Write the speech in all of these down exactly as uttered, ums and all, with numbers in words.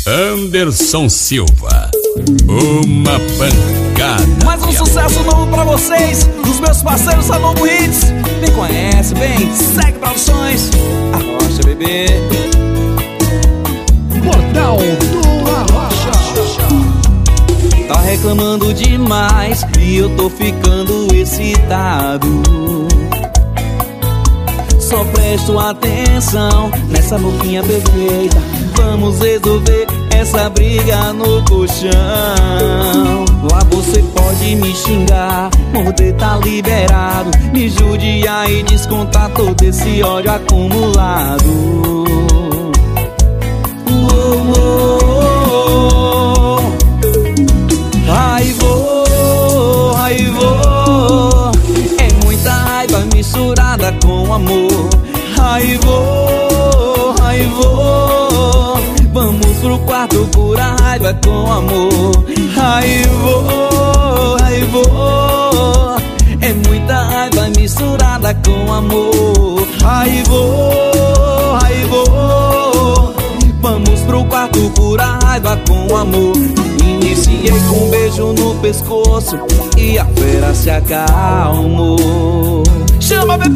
Anderson Silva, uma pancada. Mais um sucesso novo pra vocês, dos meus parceiros da Novo Hits. Bem conhece, bem, segue produções. Arrocha, bebê. Portal do Arrocha. Tá reclamando demais e eu tô ficando excitado. Só presto atenção nessa boquinha perfeita. Vamos resolver essa briga no colchão. Lá você pode me xingar, morder tá liberado, me judiar e descontar todo esse ódio acumulado. Oh, oh, oh. Raivô, raivô, é muita raiva misturada com amor. Raivô, raivô, vamos pro quarto curar raiva com amor. Raivô, raivô, é muita raiva misturada com amor. Raivô, raivô, vamos pro quarto curar raiva com amor. Iniciei com um beijo no pescoço e a fera se acalmou. Chama, bebê!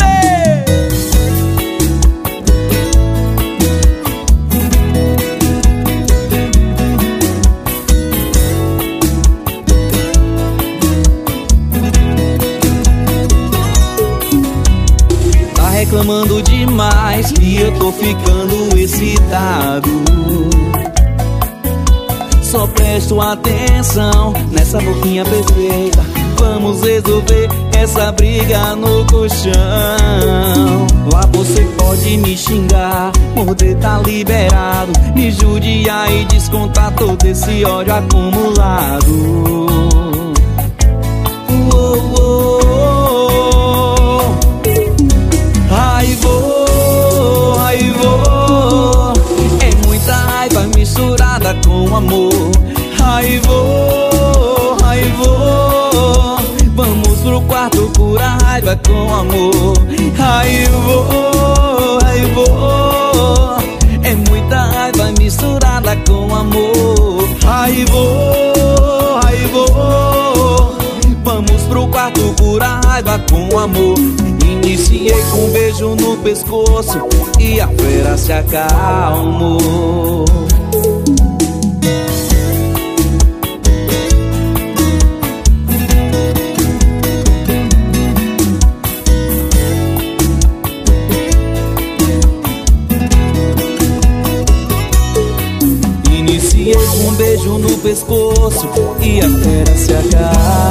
Reclamando demais e eu tô ficando excitado. Só presto atenção nessa boquinha perfeita. Vamos resolver essa briga no colchão. Lá você pode me xingar, morder tá liberado, me judiar e descontar todo esse ódio acumulado. Oh, oh, oh. Raivô, raivô, é muita raiva misturada com amor. Raivô, raivô, vamos pro quarto curar raiva com amor. Raivô, raivô, é muita raiva misturada com amor. Raivô, raivô, vamos pro quarto curar raiva com amor. Iniciei com um beijo no pescoço e a fera se acalmou. Iniciei com um beijo no pescoço e a fera se acalmou.